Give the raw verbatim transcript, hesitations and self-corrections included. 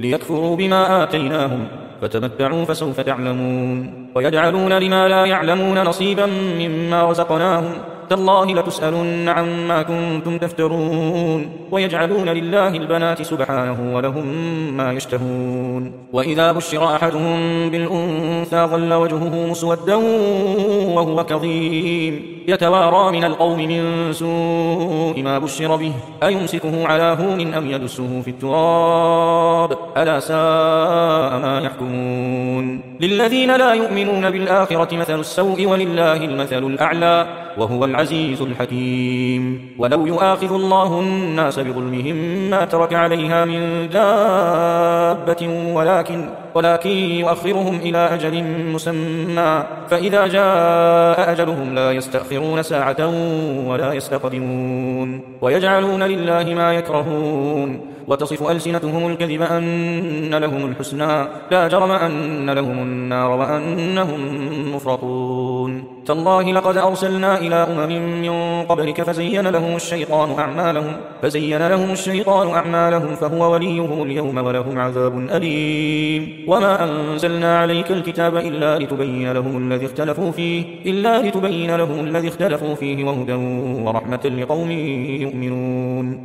ليكفروا بما آتيناهم فتمتعوا فسوف تعلمون ويجعلون لما لا يعلمون نصيبا مما رزقناهم تالله لتسألن عما كنتم تفترون ويجعلون لله البنات سبحانه ولهم ما يشتهون وإذا بشر أحدهم بالأنثى ظل وجهه مسودا وهو كظيم يتوارى من القوم من سوء ما بشر به أيمسكه على هون أم يدسه في التراب ألا ساء ما يحكمون للذين لا يؤمنون بالآخرة مثل السوء ولله المثل الأعلى وهو العزيز الحكيم ولو يؤاخذ الله الناس بظلمهم ما ترك عليها من دابة ولكن, ولكن يؤخرهم إلى أجل مسمى فإذا جاء أجلهم لا يستأخرون ساعة ولا يستقدمون ويجعلون لله ما يكرهون وتصف ألسنتهم الكذب أن لهم الحسنى لا جرم أن لهم النار وأنهم مفرطون تالله لقد أرسلنا إلى أمم من قبلك فزين لهم الشيطان أعمالهم فزين لهم الشيطان أعمالهم فهو وليهم اليوم ولهم عذاب أليم وما أنزلنا عليك الكتاب إلا لتبين لهم الذي اختلفوا فيه إلا لتبين لهم الذي اختلفوا فيه وهدى ورحمة لقوم يؤمنون